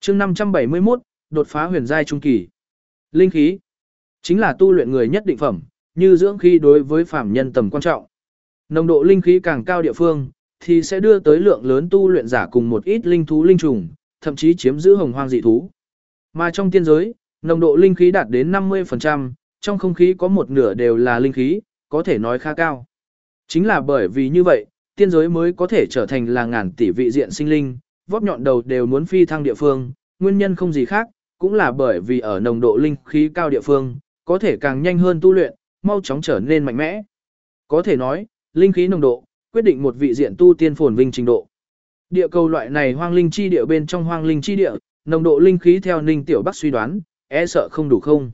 chương 571, đột phá huyền giai trung kỳ. Linh khí chính là tu luyện người nhất định phẩm, như dưỡng khí đối với phàm nhân tầm quan trọng. Nồng độ linh khí càng cao địa phương, thì sẽ đưa tới lượng lớn tu luyện giả cùng một ít linh thú linh trùng, thậm chí chiếm giữ hồng hoang dị thú. Mà trong tiên giới, nồng độ linh khí đạt đến 50%, trong không khí có một nửa đều là linh khí, có thể nói khá cao. Chính là bởi vì như vậy, tiên giới mới có thể trở thành là ngàn tỷ vị diện sinh linh, vóp nhọn đầu đều muốn phi thăng địa phương, nguyên nhân không gì khác, cũng là bởi vì ở nồng độ linh khí cao địa phương, có thể càng nhanh hơn tu luyện, mau chóng trở nên mạnh mẽ. Có thể nói, linh khí nồng độ, quyết định một vị diện tu tiên phồn vinh trình độ. Địa cầu loại này hoang linh chi địa bên trong hoang linh chi địa, nồng độ linh khí theo Ninh Tiểu Bắc suy đoán, e sợ không đủ không.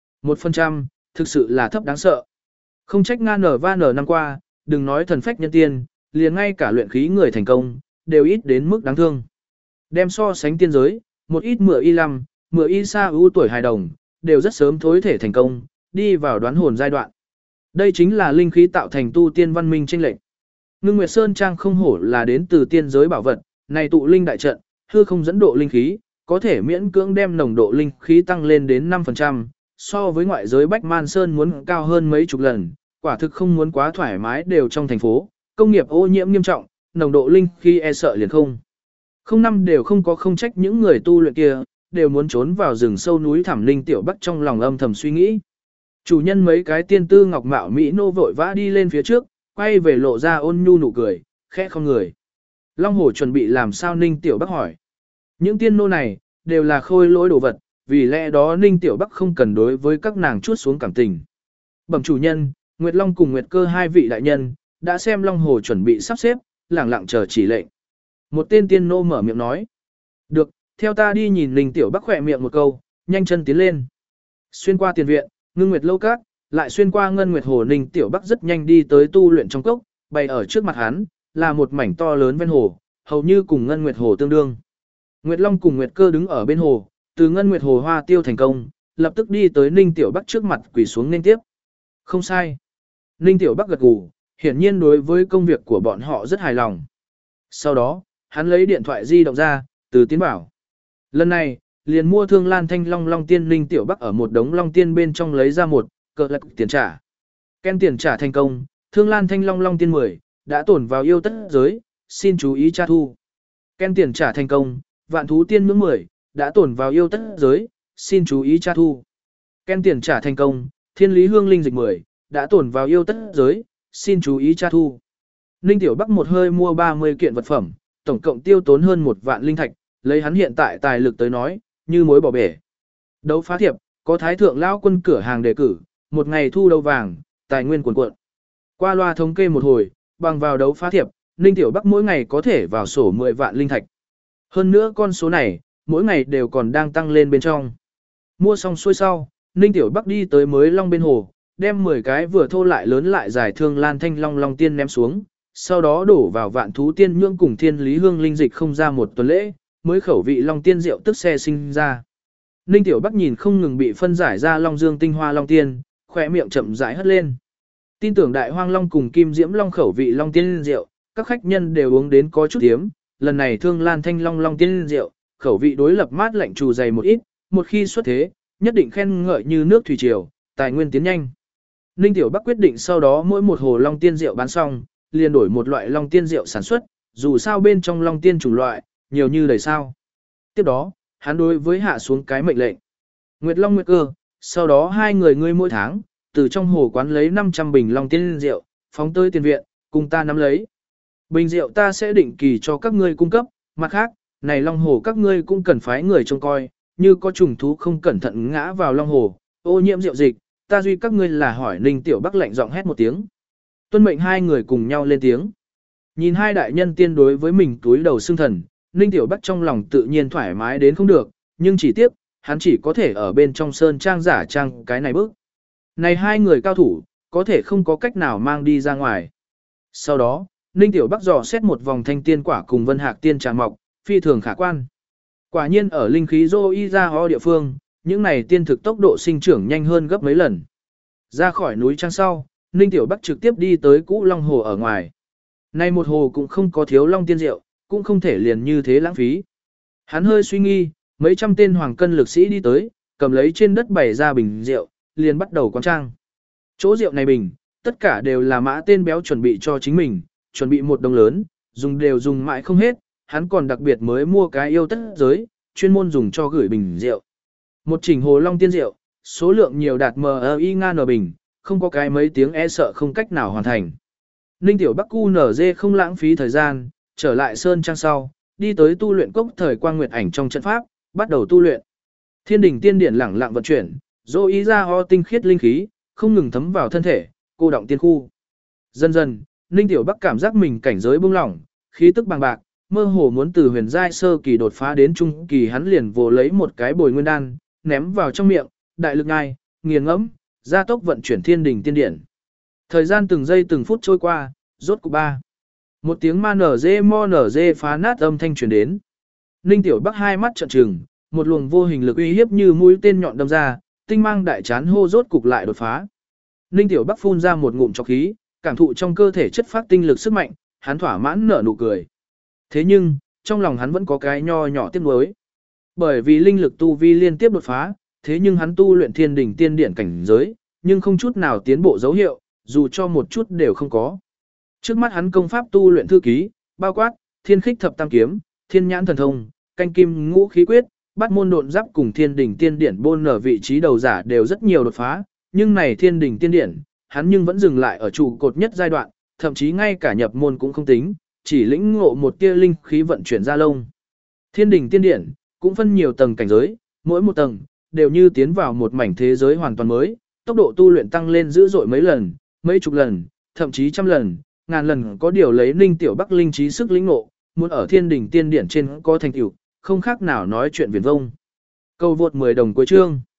1%, thực sự là thấp đáng sợ. Không trách Nga nở va nở năm qua, đừng nói thần phách nhân tiên, liền ngay cả luyện khí người thành công, đều ít đến mức đáng thương. Đem so sánh tiên giới, một ít mửa y lăm, mửa y sa ưu tuổi hài đồng, đều rất sớm thối thể thành công, đi vào đoán hồn giai đoạn. Đây chính là linh khí tạo thành tu tiên văn minh chênh lệch. Ngưng Nguyệt Sơn Trang không hổ là đến từ tiên giới bảo vật, này tụ linh đại trận, hư không dẫn độ linh khí, có thể miễn cưỡng đem nồng độ linh khí tăng lên đến 5%, so với ngoại giới Bách Man Sơn muốn cao hơn mấy chục lần, quả thực không muốn quá thoải mái đều trong thành phố, công nghiệp ô nhiễm nghiêm trọng, nồng độ linh khí e sợ liền không. Không năm đều không có không trách những người tu luyện kia, đều muốn trốn vào rừng sâu núi thẳm Ninh Tiểu Bắc trong lòng âm thầm suy nghĩ. Chủ nhân mấy cái tiên tư ngọc mạo Mỹ nô vội vã đi lên phía trước, quay về lộ ra ôn nhu nụ cười, khẽ không người. Long Hổ chuẩn bị làm sao Ninh Tiểu Bắc hỏi. Những tiên nô này, đều là khôi lỗi đồ vật, vì lẽ đó Ninh Tiểu Bắc không cần đối với các nàng chuốt xuống cảm tình. Bẩm chủ nhân, Nguyệt Long cùng Nguyệt Cơ hai vị đại nhân, đã xem Long Hổ chuẩn bị sắp xếp, lẳng lặng chờ chỉ lệnh. Một tên tiên nô mở miệng nói. Được, theo ta đi nhìn Ninh Tiểu Bắc khỏe miệng một câu, nhanh chân tiến lên. Xuyên qua tiền viện, Ngưng Nguyệt lâu các, lại xuyên qua Ngân Nguyệt hồ Ninh Tiểu Bắc rất nhanh đi tới tu luyện trong cốc, bày ở trước mặt hắn, là một mảnh to lớn ven hồ, hầu như cùng Ngân Nguyệt hồ tương đương. Nguyệt Long cùng Nguyệt Cơ đứng ở bên hồ, từ Ngân Nguyệt hồ hoa tiêu thành công, lập tức đi tới Ninh Tiểu Bắc trước mặt quỳ xuống nên tiếp. Không sai. Ninh Tiểu Bắc gật gù, hiển nhiên đối với công việc của bọn họ rất hài lòng. Sau đó, hắn lấy điện thoại di động ra, từ tiến bảo. Lần này, liền mua thương lan thanh long long tiên Ninh Tiểu Bắc ở một đống long tiên bên trong lấy ra một cờ lạc tiền trả. Ken tiền trả thành công, thương lan thanh long long tiên 10, đã tổn vào yêu tất giới, xin chú ý tra thu. Ken tiền trả thành công, vạn thú tiên ngưỡng 10, đã tổn vào yêu tất giới, xin chú ý tra thu. Ken tiền trả thành công, thiên lý hương linh dịch 10, đã tổn vào yêu tất giới, xin chú ý tra thu. Ninh Tiểu Bắc một hơi mua 30 kiện vật phẩm, tổng cộng tiêu tốn hơn 1 vạn linh thạch, lấy hắn hiện tại tài lực tới nói, như mối bỏ bể. Đấu phá thiệp, có thái thượng lao quân cửa hàng đề cử, một ngày thu đấu vàng, tài nguyên cuồn cuộn. Qua loa thống kê một hồi, bằng vào đấu phá thiệp, Ninh Tiểu Bắc mỗi ngày có thể vào sổ 10 vạn linh thạch. Hơn nữa con số này, mỗi ngày đều còn đang tăng lên bên trong. Mua xong xuôi sau, Ninh Tiểu Bắc đi tới mới long bên hồ, đem 10 cái vừa thô lại lớn lại dài thương lan thanh long long tiên ném xuống, sau đó đổ vào vạn thú tiên nhưỡng cùng thiên lý hương linh dịch không ra một tuần lễ, mới khẩu vị long tiên rượu tức xe sinh ra. Ninh Tiểu Bắc nhìn không ngừng bị phân giải ra long dương tinh hoa long tiên, khỏe miệng chậm rãi hất lên. Tin tưởng đại hoang long cùng kim diễm long khẩu vị long tiên rượu, các khách nhân đều uống đến có chút tiếm, lần này thương lan thanh long long tiên rượu, khẩu vị đối lập mát lạnh trù dày một ít, một khi xuất thế, nhất định khen ngợi như nước thủy triều, tài nguyên tiến nhanh. Ninh Tiểu Bắc quyết định sau đó mỗi một hồ long tiên rượu bán xong, liền đổi một loại long tiên rượu sản xuất, dù sao bên trong long tiên chủng loại, nhiều như đầy sao. Tiếp đó, hắn đối với hạ xuống cái mệnh lệnh. Nguyệt Long Nguyệt Cơ, sau đó hai người ngươi mỗi tháng, từ trong hồ quán lấy 500 bình long tiên rượu, phóng tới tiền viện, cùng ta nắm lấy. Bình rượu ta sẽ định kỳ cho các ngươi cung cấp, mặt khác, này long hồ các ngươi cũng cần phái người trông coi, như có trùng thú không cẩn thận ngã vào long hồ, ô nhiễm rượu dịch, ta duy các ngươi là hỏi. Ninh Tiểu Bắc lạnh giọng hét một tiếng. Tuân mệnh hai người cùng nhau lên tiếng. Nhìn hai đại nhân tiên đối với mình túi đầu xương thần, Ninh Tiểu Bắc trong lòng tự nhiên thoải mái đến không được, nhưng chỉ tiếc, hắn chỉ có thể ở bên trong sơn trang giả trang cái này bước. Này hai người cao thủ, có thể không có cách nào mang đi ra ngoài. Sau đó, Ninh Tiểu Bắc dò xét một vòng thanh tiên quả cùng vân hạc tiên trà mọc, phi thường khả quan. Quả nhiên ở linh khí dô y ra ho địa phương, những này tiên thực tốc độ sinh trưởng nhanh hơn gấp mấy lần. Ra khỏi núi trang sau, Ninh Tiểu Bắc trực tiếp đi tới cũ long hồ ở ngoài. Nay một hồ cũng không có thiếu long tiên rượu, cũng không thể liền như thế lãng phí. Hắn hơi suy nghi, Mấy trăm tên hoàng cân lực sĩ đi tới, cầm lấy trên đất bày ra bình rượu, liền bắt đầu quán trang. Chỗ rượu này bình, tất cả đều là mã tên béo chuẩn bị cho chính mình, chuẩn bị một đồng lớn, dùng mãi không hết, hắn còn đặc biệt mới mua cái yêu tất giới, chuyên môn dùng cho gửi bình rượu. Một chỉnh hồ long tiên rượu, số lượng nhiều đạt MI ngan bình, không có cái mấy tiếng e sợ không cách nào hoàn thành. Ninh Tiểu Bắc QNZ không lãng phí thời gian, trở lại sơn trang sau, đi tới tu luyện cốc thời quang nguyệt ảnh trong trận pháp, bắt đầu tu luyện. Thiên đỉnh tiên điển lẳng lặng vận chuyển, dỗ ý ra ho tinh khiết linh khí, không ngừng thấm vào thân thể, cô động tiên khu. Dần dần, Ninh Tiểu Bắc cảm giác mình cảnh giới bông lỏng, khí tức bằng bạc, mơ hồ muốn từ huyền giai sơ kỳ đột phá đến trung kỳ, hắn liền vồ lấy một cái bồi nguyên đan, ném vào trong miệng, đại lực ngai, nghiền ngẫm, gia tốc vận chuyển thiên đỉnh tiên điển. Thời gian từng giây từng phút trôi qua, rốt cục 3. Một tiếng ma nở dê phá nát âm thanh truyền đến. Ninh Tiểu Bắc hai mắt trợn trừng, một luồng vô hình lực uy hiếp như mũi tên nhọn đâm ra, tinh mang đại chán hô rốt cục lại đột phá. Ninh Tiểu Bắc phun ra một ngụm trọc khí, cảm thụ trong cơ thể chất phát tinh lực sức mạnh, hắn thỏa mãn nở nụ cười. Thế nhưng, trong lòng hắn vẫn có cái nho nhỏ tiếc nuối. Bởi vì linh lực tu vi liên tiếp đột phá, thế nhưng hắn tu luyện thiên đỉnh tiên điển cảnh giới, nhưng không chút nào tiến bộ dấu hiệu, dù cho một chút đều không có. Trước mắt hắn công pháp tu luyện thư ký, bao quát, thiên khích thập tam kiếm, thiên nhãn thần thông, canh kim ngũ khí quyết, bát môn độn giáp cùng thiên đỉnh tiên điển bôn ở vị trí đầu giả đều rất nhiều đột phá, nhưng này thiên đỉnh tiên điển, hắn nhưng vẫn dừng lại ở trụ cột nhất giai đoạn, thậm chí ngay cả nhập môn cũng không tính, chỉ lĩnh ngộ một tia linh khí vận chuyển ra lông. Thiên đỉnh tiên điển cũng phân nhiều tầng cảnh giới, mỗi một tầng đều như tiến vào một mảnh thế giới hoàn toàn mới, tốc độ tu luyện tăng lên dữ dội mấy lần, mấy chục lần, thậm chí trăm lần, ngàn lần, có điều lấy Ninh Tiểu Bắc linh trí sức lĩnh ngộ, muốn ở thiên đỉnh tiên điển trên có thành tựu, không khác nào nói chuyện viển vông. Câu vượt 10 đồng cuối chương.